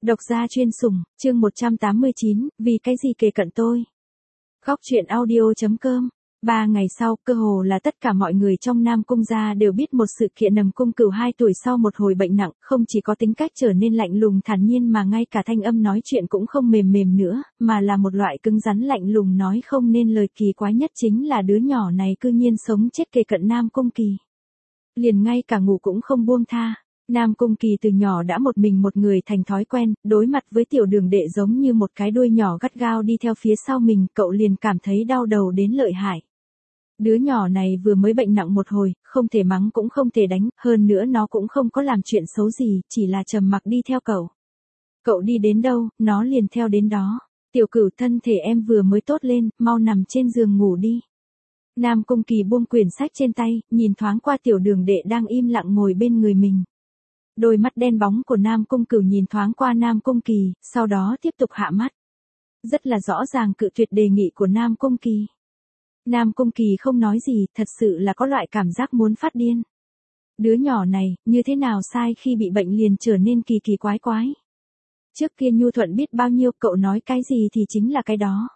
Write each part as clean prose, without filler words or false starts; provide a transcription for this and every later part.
Độc gia chuyên sủng, chương 189, vì cái gì kề cận tôi. Góc truyện audio.com. 3 ngày sau, cơ hồ là tất cả mọi người trong Nam Cung gia đều biết một sự kiện. Nằm Cung Cửu 2 tuổi sau một hồi bệnh nặng, không chỉ có tính cách trở nên lạnh lùng thản nhiên mà ngay cả thanh âm nói chuyện cũng không mềm mềm nữa, mà là một loại cứng rắn lạnh lùng nói không nên lời. Kỳ quái nhất chính là đứa nhỏ này cư nhiên sống chết kề cận Nam Cung Kỳ. Liền ngay cả ngủ cũng không buông tha. Nam Cung Kỳ từ nhỏ đã một mình một người thành thói quen, đối mặt với tiểu đường đệ giống như một cái đuôi nhỏ gắt gao đi theo phía sau mình, cậu liền cảm thấy đau đầu đến lợi hại. Đứa nhỏ này vừa mới bệnh nặng một hồi, không thể mắng cũng không thể đánh, hơn nữa nó cũng không có làm chuyện xấu gì, chỉ là trầm mặc đi theo cậu. Cậu đi đến đâu, nó liền theo đến đó. Tiểu Cửu, thân thể em vừa mới tốt lên, mau nằm trên giường ngủ đi. Nam Cung Kỳ buông quyển sách trên tay, nhìn thoáng qua tiểu đường đệ đang im lặng ngồi bên người mình. Đôi mắt đen bóng của Nam Cung Cửu nhìn thoáng qua Nam Cung Kỳ, sau đó tiếp tục hạ mắt. Rất là rõ ràng cự tuyệt đề nghị của Nam Cung Kỳ. Nam Cung Kỳ không nói gì, thật sự là có loại cảm giác muốn phát điên. Đứa nhỏ này, như thế nào sai khi bị bệnh liền trở nên kỳ kỳ quái quái. Trước kia nhu thuận biết bao nhiêu, cậu nói cái gì thì chính là cái đó.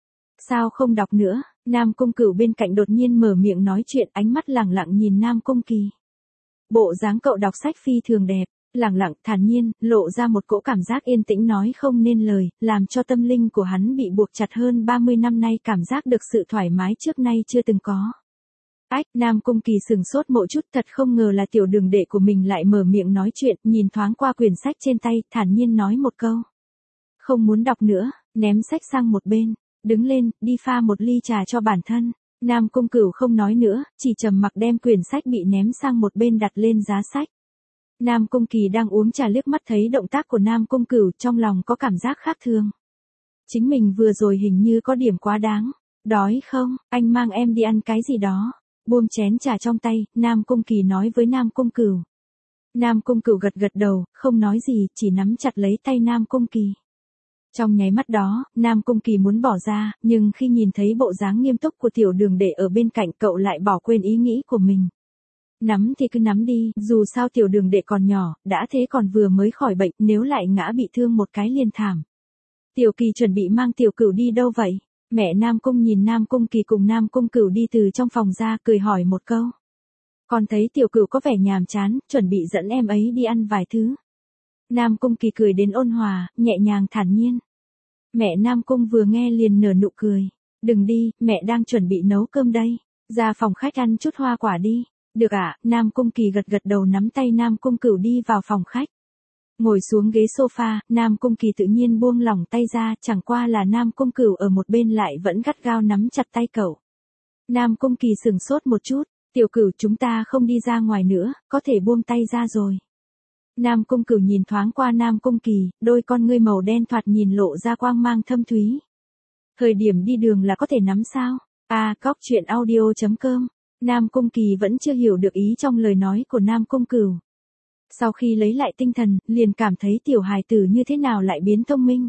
Sao không đọc nữa? Nam Cung Cửu bên cạnh đột nhiên mở miệng nói chuyện, ánh mắt lẳng lặng nhìn Nam Cung Kỳ. Bộ dáng cậu đọc sách phi thường đẹp, lẳng lặng, thản nhiên, lộ ra một cỗ cảm giác yên tĩnh nói không nên lời, làm cho tâm linh của hắn bị buộc chặt hơn 30 năm nay, cảm giác được sự thoải mái trước nay chưa từng có. Ách, Nam Cung Kỳ sừng sốt một chút, thật không ngờ là tiểu đường đệ của mình lại mở miệng nói chuyện, nhìn thoáng qua quyển sách trên tay, thản nhiên nói một câu. Không muốn đọc nữa, ném sách sang một bên, đứng lên, đi pha một ly trà cho bản thân. Nam Cung Cửu không nói nữa, chỉ trầm mặc đem quyển sách bị ném sang một bên đặt lên giá sách. Nam Cung Kỳ đang uống trà liếc mắt thấy động tác của Nam Cung Cửu, trong lòng có cảm giác khác thường. Chính mình vừa rồi hình như có điểm quá đáng. Đói không, anh mang em đi ăn cái gì đó. Buông chén trà trong tay, Nam Cung Kỳ nói với Nam Cung Cửu. Nam Cung Cửu gật gật đầu, không nói gì, chỉ nắm chặt lấy tay Nam Cung Kỳ. Trong nháy mắt đó, Nam Cung Kỳ muốn bỏ ra, nhưng khi nhìn thấy bộ dáng nghiêm túc của tiểu đường đệ ở bên cạnh, cậu lại bỏ quên ý nghĩ của mình. Nắm thì cứ nắm đi, dù sao tiểu đường đệ còn nhỏ, đã thế còn vừa mới khỏi bệnh, nếu lại ngã bị thương một cái liền thảm. Tiểu Kỳ chuẩn bị mang Tiểu Cửu đi đâu vậy? Mẹ Nam Cung nhìn Nam Cung Kỳ cùng Nam Cung Cửu đi từ trong phòng ra, cười hỏi một câu. Con thấy Tiểu Cửu có vẻ nhàm chán, chuẩn bị dẫn em ấy đi ăn vài thứ. Nam Cung Kỳ cười đến ôn hòa, nhẹ nhàng thản nhiên. Mẹ Nam Cung vừa nghe liền nở nụ cười. Đừng đi, mẹ đang chuẩn bị nấu cơm đây. Ra phòng khách ăn chút hoa quả đi. Được ạ, Nam Cung Kỳ gật gật đầu nắm tay Nam Cung Cửu đi vào phòng khách. Ngồi xuống ghế sofa, Nam Cung Kỳ tự nhiên buông lỏng tay ra, chẳng qua là Nam Cung Cửu ở một bên lại vẫn gắt gao nắm chặt tay cậu. Nam Cung Kỳ sừng sốt một chút, Tiểu Cửu, chúng ta không đi ra ngoài nữa, có thể buông tay ra rồi. Nam Cung Cửu nhìn thoáng qua Nam Cung Kỳ, đôi con ngươi màu đen thoạt nhìn lộ ra quang mang thâm thúy. Thời điểm đi đường là có thể nắm sao? Góc truyện audio.com. Nam Cung Kỳ vẫn chưa hiểu được ý trong lời nói của Nam Cung Cửu. Sau khi lấy lại tinh thần, liền cảm thấy tiểu hài tử như thế nào lại biến thông minh.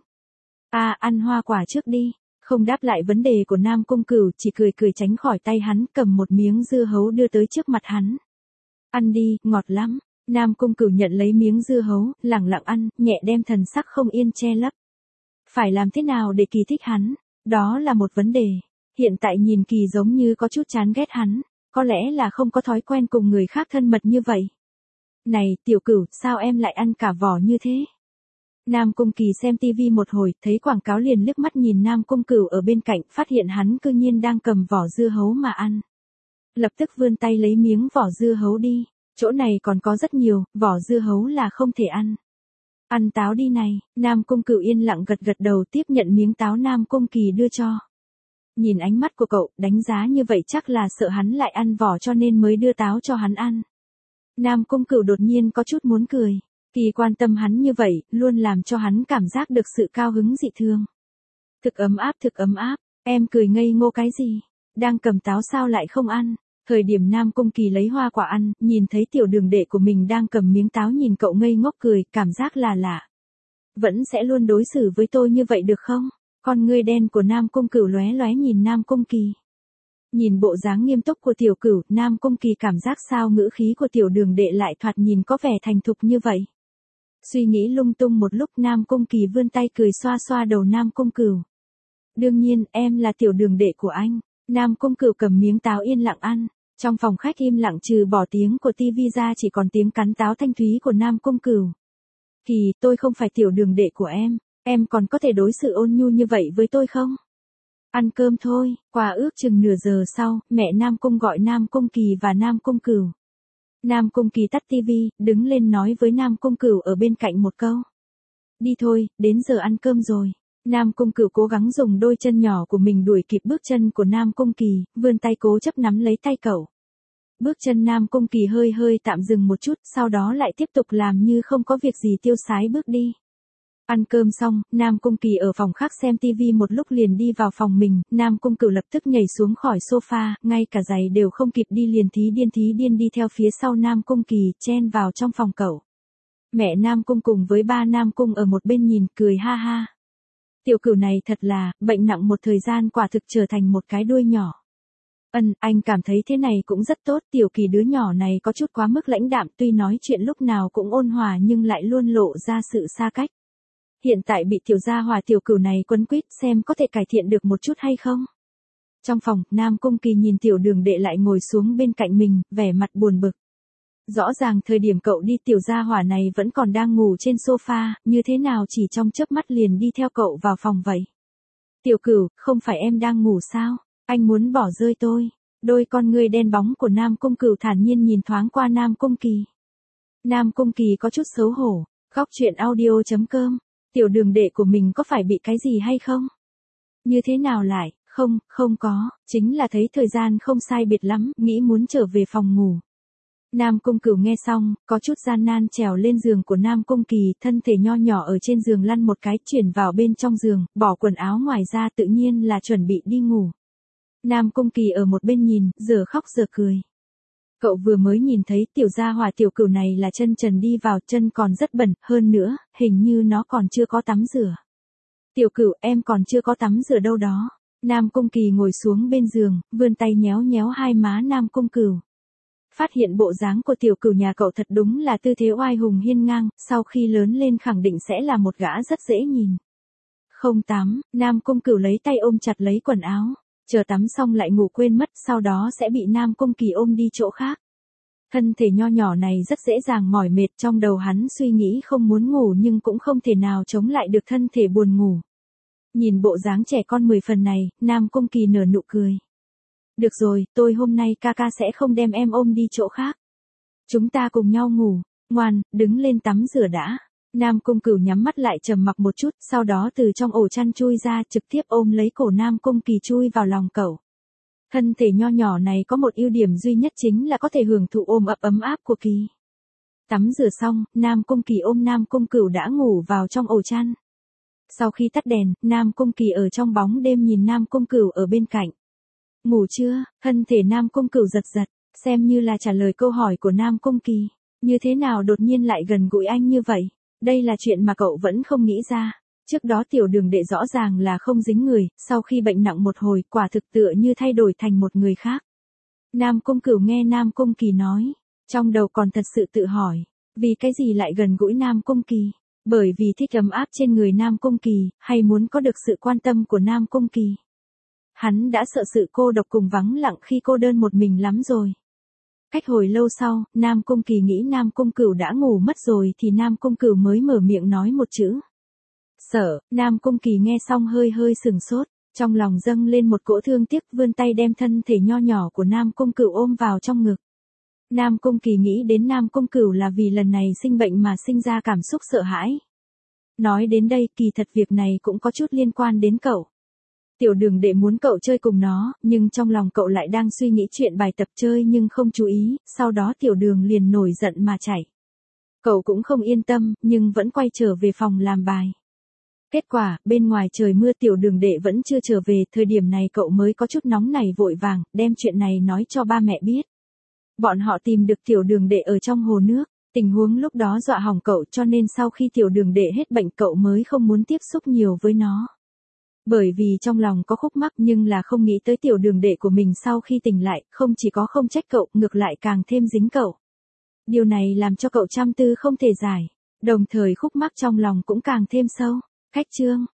Ăn hoa quả trước đi. Không đáp lại vấn đề của Nam Cung Cửu, chỉ cười cười tránh khỏi tay hắn, cầm một miếng dưa hấu đưa tới trước mặt hắn. Ăn đi, ngọt lắm. Nam Cung Cửu nhận lấy miếng dưa hấu, lẳng lặng ăn, nhẹ đem thần sắc không yên che lấp. Phải làm thế nào để Kỳ thích hắn? Đó là một vấn đề. Hiện tại nhìn Kỳ giống như có chút chán ghét hắn, có lẽ là không có thói quen cùng người khác thân mật như vậy. Này, Tiểu Cửu, sao em lại ăn cả vỏ như thế? Nam Cung Kỳ xem tivi một hồi, thấy quảng cáo liền liếc mắt nhìn Nam Cung Cửu ở bên cạnh, phát hiện hắn cư nhiên đang cầm vỏ dưa hấu mà ăn. Lập tức vươn tay lấy miếng vỏ dưa hấu đi. Chỗ này còn có rất nhiều, vỏ dưa hấu là không thể ăn. Ăn táo đi này, Nam Cung Cửu yên lặng gật gật đầu tiếp nhận miếng táo Nam Cung Kỳ đưa cho. Nhìn ánh mắt của cậu, đánh giá như vậy chắc là sợ hắn lại ăn vỏ cho nên mới đưa táo cho hắn ăn. Nam Cung Cửu đột nhiên có chút muốn cười. Kỳ quan tâm hắn như vậy, luôn làm cho hắn cảm giác được sự cao hứng dị thường. Thực ấm áp, em cười ngây ngô cái gì? Đang cầm táo sao lại không ăn? Thời điểm Nam Cung Kỳ lấy hoa quả ăn, nhìn thấy tiểu đường đệ của mình đang cầm miếng táo nhìn cậu ngây ngốc cười, cảm giác là lạ. Vẫn sẽ luôn đối xử với tôi như vậy được không? Con ngươi đen của Nam Cung Cửu lóe lóe nhìn Nam Cung Kỳ. Nhìn bộ dáng nghiêm túc của Tiểu Cửu, Nam Cung Kỳ cảm giác sao ngữ khí của tiểu đường đệ lại thoạt nhìn có vẻ thành thục như vậy. Suy nghĩ lung tung một lúc Nam Cung Kỳ vươn tay cười xoa xoa đầu Nam Cung Cửu. Đương nhiên, em là tiểu đường đệ của anh. Nam Cung Cửu cầm miếng táo yên lặng ăn. Trong phòng khách im lặng trừ bỏ tiếng của tivi ra chỉ còn tiếng cắn táo thanh thúy của Nam Cung Cửu. Kỳ, tôi không phải tiểu đường đệ của em còn có thể đối xử ôn nhu như vậy với tôi không? Ăn cơm thôi, qua ước chừng nửa giờ sau, mẹ Nam Cung gọi Nam Cung Kỳ và Nam Cung Cửu. Nam Cung Kỳ tắt tivi, đứng lên nói với Nam Cung Cửu ở bên cạnh một câu. Đi thôi, đến giờ ăn cơm rồi. Nam Cung Cửu cố gắng dùng đôi chân nhỏ của mình đuổi kịp bước chân của Nam Cung Kỳ, vươn tay cố chấp nắm lấy tay cậu. Bước chân Nam Cung Kỳ hơi hơi tạm dừng một chút, sau đó lại tiếp tục làm như không có việc gì tiêu sái bước đi. Ăn cơm xong, Nam Cung Kỳ ở phòng khác xem tivi một lúc liền đi vào phòng mình, Nam Cung Cửu lập tức nhảy xuống khỏi sofa, ngay cả giày đều không kịp đi liền thí điên đi theo phía sau Nam Cung Kỳ, chen vào trong phòng cậu. Mẹ Nam Cung cùng với ba Nam Cung ở một bên nhìn, cười ha ha. Tiểu Cửu này thật là, bệnh nặng một thời gian quả thực trở thành một cái đuôi nhỏ. Anh cảm thấy thế này cũng rất tốt, Tiểu Kỳ đứa nhỏ này có chút quá mức lãnh đạm, tuy nói chuyện lúc nào cũng ôn hòa nhưng lại luôn lộ ra sự xa cách. Hiện tại bị tiểu gia hỏa Tiểu Cửu này quấn quýt, xem có thể cải thiện được một chút hay không. Trong phòng, Nam Cung Kỳ nhìn tiểu đường đệ lại ngồi xuống bên cạnh mình, vẻ mặt buồn bực. Rõ ràng thời điểm cậu đi tiểu gia hỏa này vẫn còn đang ngủ trên sofa, như thế nào chỉ trong chớp mắt liền đi theo cậu vào phòng vậy. Tiểu Cửu, không phải em đang ngủ sao? Anh muốn bỏ rơi tôi. Đôi con ngươi đen bóng của Nam Cung Cửu thản nhiên nhìn thoáng qua Nam Cung Kỳ. Nam Cung Kỳ có chút xấu hổ. Góc truyện audio.com. Tiểu đường đệ của mình có phải bị cái gì hay không? Như thế nào lại? Không có, chính là thấy thời gian không sai biệt lắm, nghĩ muốn trở về phòng ngủ. Nam Cung Cửu nghe xong, có chút gian nan trèo lên giường của Nam Cung Kỳ, thân thể nho nhỏ ở trên giường lăn một cái, chuyển vào bên trong giường, bỏ quần áo ngoài ra tự nhiên là chuẩn bị đi ngủ. Nam Cung Kỳ ở một bên nhìn, giờ khóc giờ cười. Cậu vừa mới nhìn thấy tiểu gia hỏa Tiểu Cửu này là chân trần đi vào, chân còn rất bẩn, hơn nữa, hình như nó còn chưa có tắm rửa. Tiểu Cửu, em còn chưa có tắm rửa đâu đó. Nam Cung Kỳ ngồi xuống bên giường, vươn tay nhéo nhéo hai má Nam Cung Cửu. Phát hiện bộ dáng của Tiểu Cửu nhà cậu thật đúng là tư thế oai hùng hiên ngang, sau khi lớn lên khẳng định sẽ là một gã rất dễ nhìn. Không tắm, Nam Cung Cửu lấy tay ôm chặt lấy quần áo. Chờ tắm xong lại ngủ quên mất, sau đó sẽ bị Nam Cung Kỳ ôm đi chỗ khác. Thân thể nho nhỏ này rất dễ dàng mỏi mệt, trong đầu hắn suy nghĩ không muốn ngủ nhưng cũng không thể nào chống lại được thân thể buồn ngủ. Nhìn bộ dáng trẻ con 10 phần này, Nam Cung Kỳ nở nụ cười. Được rồi, tôi hôm nay ca ca sẽ không đem em ôm đi chỗ khác. Chúng ta cùng nhau ngủ, ngoan, đứng lên tắm rửa đã. Nam Cung Cửu nhắm mắt lại trầm mặc một chút, sau đó từ trong ổ chăn chui ra, trực tiếp ôm lấy cổ Nam Cung Kỳ chui vào lòng cậu. Thân thể nho nhỏ này có một ưu điểm duy nhất chính là có thể hưởng thụ ôm ấp ấm áp của Kỳ. Tắm rửa xong, Nam Cung Kỳ ôm Nam Cung Cửu đã ngủ vào trong ổ chăn. Sau khi tắt đèn, Nam Cung Kỳ ở trong bóng đêm nhìn Nam Cung Cửu ở bên cạnh. Ngủ chưa? Thân thể Nam Cung Cửu giật giật, xem như là trả lời câu hỏi của Nam Cung Kỳ. Như thế nào đột nhiên lại gần gũi anh như vậy? Đây là chuyện mà cậu vẫn không nghĩ ra. Trước đó tiểu đường đệ rõ ràng là không dính người, sau khi bệnh nặng một hồi, quả thực tựa như thay đổi thành một người khác. Nam Cung Cửu nghe Nam Cung Kỳ nói, trong đầu còn thật sự tự hỏi, vì cái gì lại gần gũi Nam Cung Kỳ? Bởi vì thích ấm áp trên người Nam Cung Kỳ, hay muốn có được sự quan tâm của Nam Cung Kỳ? Hắn đã sợ sự cô độc cùng vắng lặng khi cô đơn một mình lắm rồi. Cách hồi lâu sau, Nam Cung Kỳ nghĩ Nam Cung Cửu đã ngủ mất rồi thì Nam Cung Cửu mới mở miệng nói một chữ. Sợ, Nam Cung Kỳ nghe xong hơi hơi sừng sốt, trong lòng dâng lên một cỗ thương tiếc, vươn tay đem thân thể nho nhỏ của Nam Cung Cửu ôm vào trong ngực. Nam Cung Kỳ nghĩ đến Nam Cung Cửu là vì lần này sinh bệnh mà sinh ra cảm xúc sợ hãi. Nói đến đây, kỳ thật việc này cũng có chút liên quan đến cậu. Tiểu đường đệ muốn cậu chơi cùng nó, nhưng trong lòng cậu lại đang suy nghĩ chuyện bài tập chơi nhưng không chú ý, sau đó tiểu đường liền nổi giận mà chạy. Cậu cũng không yên tâm, nhưng vẫn quay trở về phòng làm bài. Kết quả, bên ngoài trời mưa tiểu đường đệ vẫn chưa trở về, thời điểm này cậu mới có chút nóng nảy vội vàng, đem chuyện này nói cho ba mẹ biết. Bọn họ tìm được tiểu đường đệ ở trong hồ nước, tình huống lúc đó dọa hỏng cậu cho nên sau khi tiểu đường đệ hết bệnh cậu mới không muốn tiếp xúc nhiều với nó. Bởi vì trong lòng có khúc mắc nhưng là không nghĩ tới tiểu đường đệ của mình sau khi tỉnh lại, không chỉ có không trách cậu, ngược lại càng thêm dính cậu. Điều này làm cho cậu trăm tư không thể giải. Đồng thời khúc mắc trong lòng cũng càng thêm sâu. Khách trương,